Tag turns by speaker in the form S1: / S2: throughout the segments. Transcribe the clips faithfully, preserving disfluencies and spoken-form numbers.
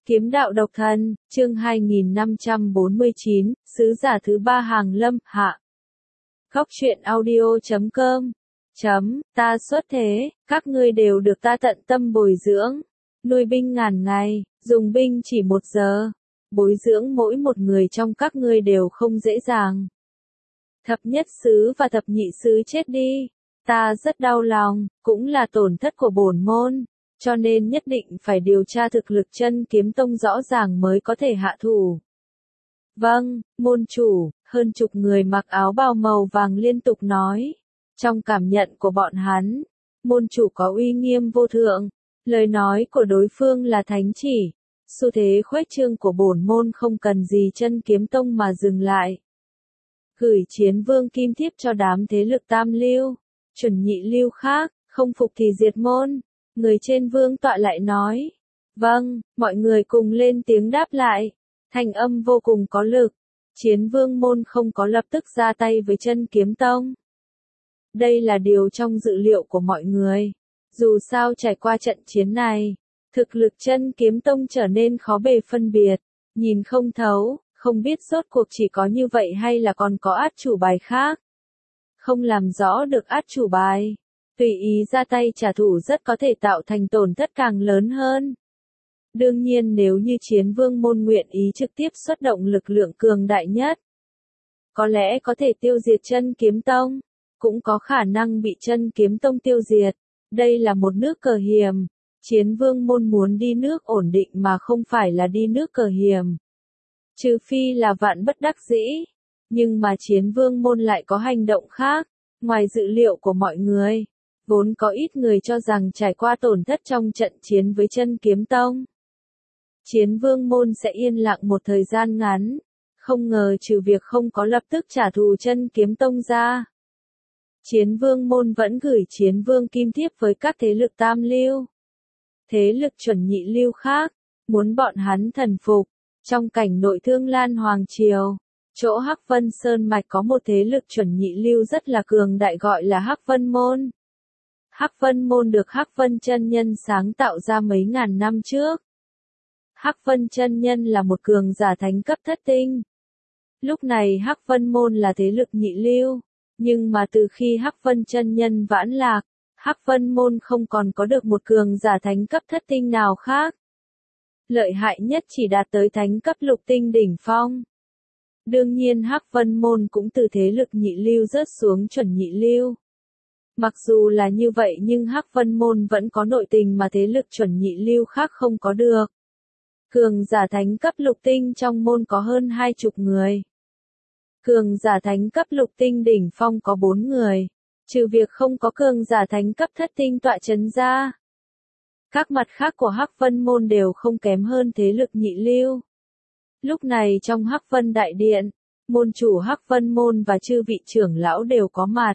S1: Kiếm đạo độc thân, chương hai nghìn năm trăm bốn mươi chín, sứ giả thứ ba hàng lâm, hạ. Góc truyện audio chấm com. Chấm, ta xuất thế, các ngươi đều được ta tận tâm bồi dưỡng. Nuôi binh ngàn ngày, dùng binh chỉ một giờ. Bồi dưỡng mỗi một người trong các ngươi đều không dễ dàng. Thập nhất sứ và thập nhị sứ chết đi. Ta rất đau lòng, cũng là tổn thất của bổn môn. Cho nên nhất định phải điều tra thực lực chân kiếm tông rõ ràng mới có thể hạ thủ. Vâng, môn chủ, hơn chục người mặc áo bào màu vàng liên tục nói. Trong cảm nhận của bọn hắn, môn chủ có uy nghiêm vô thượng. Lời nói của đối phương là thánh chỉ. Xu thế khuếch trương của bổn môn không cần gì chân kiếm tông mà dừng lại. Gửi chiến vương kim thiếp cho đám thế lực tam lưu, chuẩn nhị lưu khác, không phục thì diệt môn. Người trên vương tọa lại nói. Vâng, mọi người cùng lên tiếng đáp lại. Thanh âm vô cùng có lực. Chiến vương môn không có lập tức ra tay với chân kiếm tông. Đây là điều trong dự liệu của mọi người. Dù sao trải qua trận chiến này, thực lực chân kiếm tông trở nên khó bề phân biệt. Nhìn không thấu, không biết rốt cuộc chỉ có như vậy hay là còn có át chủ bài khác. Không làm rõ được át chủ bài. Tùy ý ra tay trả thù rất có thể tạo thành tổn thất càng lớn hơn. Đương nhiên nếu như chiến vương môn nguyện ý trực tiếp xuất động lực lượng cường đại nhất, có lẽ có thể tiêu diệt chân kiếm tông, cũng có khả năng bị chân kiếm tông tiêu diệt. Đây là một nước cờ hiểm. Chiến vương môn muốn đi nước ổn định mà không phải là đi nước cờ hiểm. Trừ phi là vạn bất đắc dĩ. Nhưng mà chiến vương môn lại có hành động khác, ngoài dự liệu của mọi người. Vốn có ít người cho rằng trải qua tổn thất trong trận chiến với chân kiếm tông, chiến vương môn sẽ yên lặng một thời gian ngắn. Không ngờ trừ việc không có lập tức trả thù chân kiếm tông ra, chiến vương môn vẫn gửi chiến vương kim thiếp với các thế lực tam lưu, thế lực chuẩn nhị lưu khác, muốn bọn hắn thần phục. Trong cảnh nội Thương Lan Hoàng Triều, chỗ Hắc Vân Sơn Mạch có một thế lực chuẩn nhị lưu rất là cường đại gọi là Hắc Vân Môn. Hắc Vân Môn được Hắc Vân Chân Nhân sáng tạo ra mấy ngàn năm trước. Hắc Vân Chân Nhân là một cường giả thánh cấp thất tinh. Lúc này Hắc Vân Môn là thế lực nhị lưu, nhưng mà từ khi Hắc Vân Chân Nhân vãn lạc, Hắc Vân Môn không còn có được một cường giả thánh cấp thất tinh nào khác. Lợi hại nhất chỉ đạt tới thánh cấp lục tinh đỉnh phong. Đương nhiên Hắc Vân Môn cũng từ thế lực nhị lưu rớt xuống chuẩn nhị lưu. Mặc dù là như vậy nhưng Hắc Vân Môn vẫn có nội tình mà thế lực chuẩn nhị lưu khác không có được. Cường giả thánh cấp lục tinh trong môn có hơn hai chục người. Cường giả thánh cấp lục tinh đỉnh phong có bốn người. Trừ việc không có cường giả thánh cấp thất tinh tọa chấn ra. Các mặt khác của Hắc Vân Môn đều không kém hơn thế lực nhị lưu. Lúc này trong Hắc Vân Đại Điện, môn chủ Hắc Vân Môn và chư vị trưởng lão đều có mặt.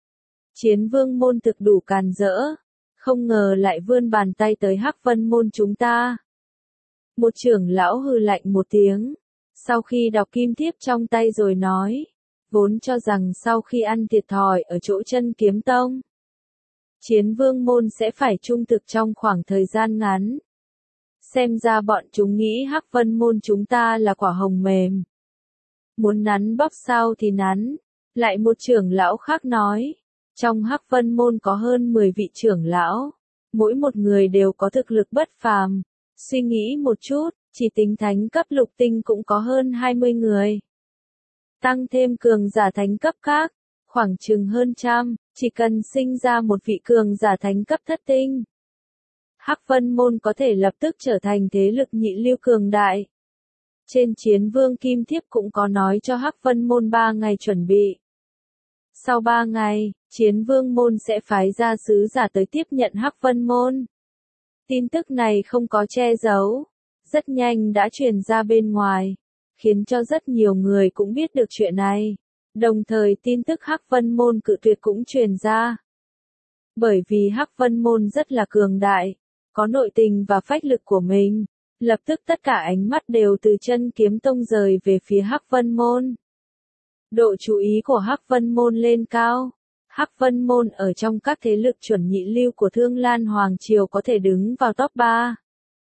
S1: Chiến vương môn thực đủ càn rỡ, không ngờ lại vươn bàn tay tới Hắc Vân Môn chúng ta. Một trưởng lão hừ lạnh một tiếng, sau khi đọc kim thiếp trong tay rồi nói, vốn cho rằng sau khi ăn thiệt thòi ở chỗ chân kiếm tông, chiến vương môn sẽ phải trung thực trong khoảng thời gian ngắn. Xem ra bọn chúng nghĩ Hắc Vân Môn chúng ta là quả hồng mềm. Muốn nắn bóp sao thì nắn. Lại một trưởng lão khác nói. Trong Hắc Vân Môn có hơn mười vị trưởng lão. Mỗi một người đều có thực lực bất phàm. Suy nghĩ một chút, chỉ tính thánh cấp lục tinh cũng có hơn hai mươi người. Tăng thêm cường giả thánh cấp khác, khoảng chừng hơn trăm, chỉ cần sinh ra một vị cường giả thánh cấp thất tinh. Hắc Vân Môn có thể lập tức trở thành thế lực nhị lưu cường đại. Trên chiến vương kim thiếp cũng có nói cho Hắc Vân Môn ba ngày chuẩn bị. Sau ba ngày, chiến vương môn sẽ phái ra sứ giả tới tiếp nhận Hắc Vân Môn. Tin tức này không có che giấu, rất nhanh đã truyền ra bên ngoài, khiến cho rất nhiều người cũng biết được chuyện này. Đồng thời tin tức Hắc Vân Môn cự tuyệt cũng truyền ra. Bởi vì Hắc Vân Môn rất là cường đại, có nội tình và phách lực của mình, lập tức tất cả ánh mắt đều từ chân kiếm tông rời về phía Hắc Vân Môn. Độ chú ý của Hắc Vân Môn lên cao. Hắc Vân Môn ở trong các thế lực chuẩn nhị lưu của Thương Lan Hoàng Triều có thể đứng vào top ba.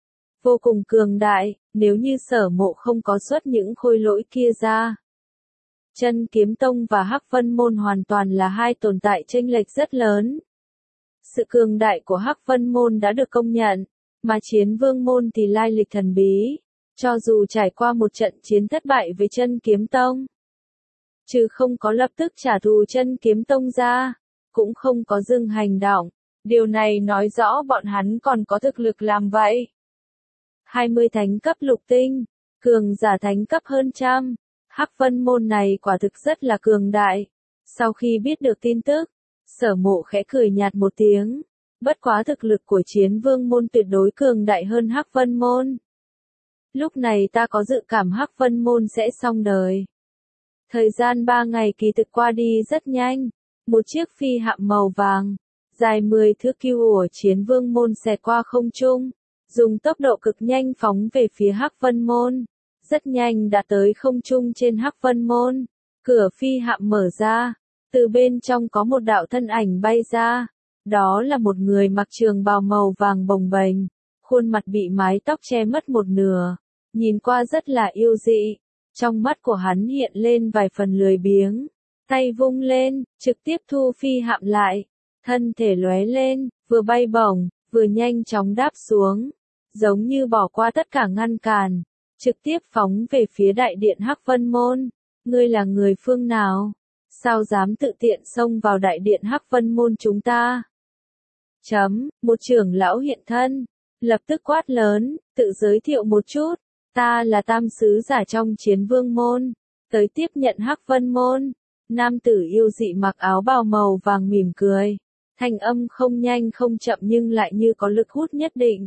S1: vô cùng cường đại, nếu như Sở Mộ không có xuất những khôi lỗi kia ra. Chân Kiếm Tông và Hắc Vân Môn hoàn toàn là hai tồn tại chênh lệch rất lớn. Sự cường đại của Hắc Vân Môn đã được công nhận, mà Chiến Vương Môn thì lai lịch thần bí, cho dù trải qua một trận chiến thất bại với Chân Kiếm Tông, chứ không có lập tức trả thù Chân Kiếm Tông ra, cũng không có dừng hành động, điều này nói rõ bọn hắn còn có thực lực làm vậy. hai mươi thánh cấp lục tinh, cường giả thánh cấp hơn trăm, Hắc Vân Môn này quả thực rất là cường đại. Sau khi biết được tin tức, Sở Mộ khẽ cười nhạt một tiếng, bất quá thực lực của Chiến Vương Môn tuyệt đối cường đại hơn Hắc Vân Môn. Lúc này ta có dự cảm Hắc Vân Môn sẽ xong đời. Thời gian ba ngày kỳ thực qua đi rất nhanh, một chiếc phi hạm màu vàng, dài mười thước kiêu của Chiến Vương Môn xẹt qua không trung, dùng tốc độ cực nhanh phóng về phía Hắc Vân Môn. Rất nhanh đã tới không trung trên Hắc Vân Môn, cửa phi hạm mở ra, từ bên trong có một đạo thân ảnh bay ra, đó là một người mặc trường bào màu vàng bồng bềnh, khuôn mặt bị mái tóc che mất một nửa, nhìn qua rất là yêu dị, trong mắt của hắn hiện lên vài phần lười biếng, tay vung lên, trực tiếp thu phi hạm lại, thân thể lóe lên, vừa bay bổng, vừa nhanh chóng đáp xuống, giống như bỏ qua tất cả ngăn cản. Trực tiếp phóng về phía đại điện Hắc Vân Môn. Ngươi là người phương nào? Sao dám tự tiện xông vào đại điện Hắc Vân Môn chúng ta? Chấm, một trưởng lão hiện thân, lập tức quát lớn, tự giới thiệu một chút. Ta là tam sứ giả trong Chiến Vương Môn, tới tiếp nhận Hắc Vân Môn. Nam tử yêu dị mặc áo bào màu vàng mỉm cười. Thanh âm không nhanh không chậm nhưng lại như có lực hút nhất định.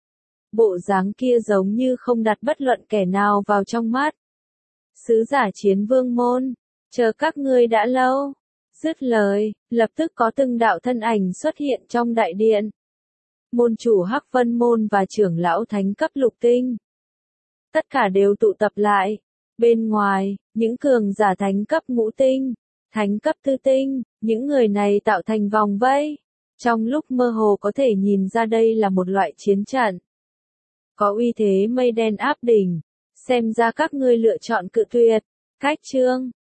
S1: Bộ dáng kia giống như không đặt bất luận kẻ nào vào trong mắt. Sứ giả Chiến Vương Môn, chờ các ngươi đã lâu. Dứt lời, lập tức có từng đạo thân ảnh xuất hiện trong đại điện. Môn chủ Hắc Vân Môn và trưởng lão thánh cấp lục tinh. Tất cả đều tụ tập lại. Bên ngoài, những cường giả thánh cấp ngũ tinh, thánh cấp tư tinh, những người này tạo thành vòng vây. Trong lúc mơ hồ có thể nhìn ra đây là một loại chiến trận. Có uy thế mây đen áp đỉnh, xem ra các ngươi lựa chọn cự tuyệt. Cách chương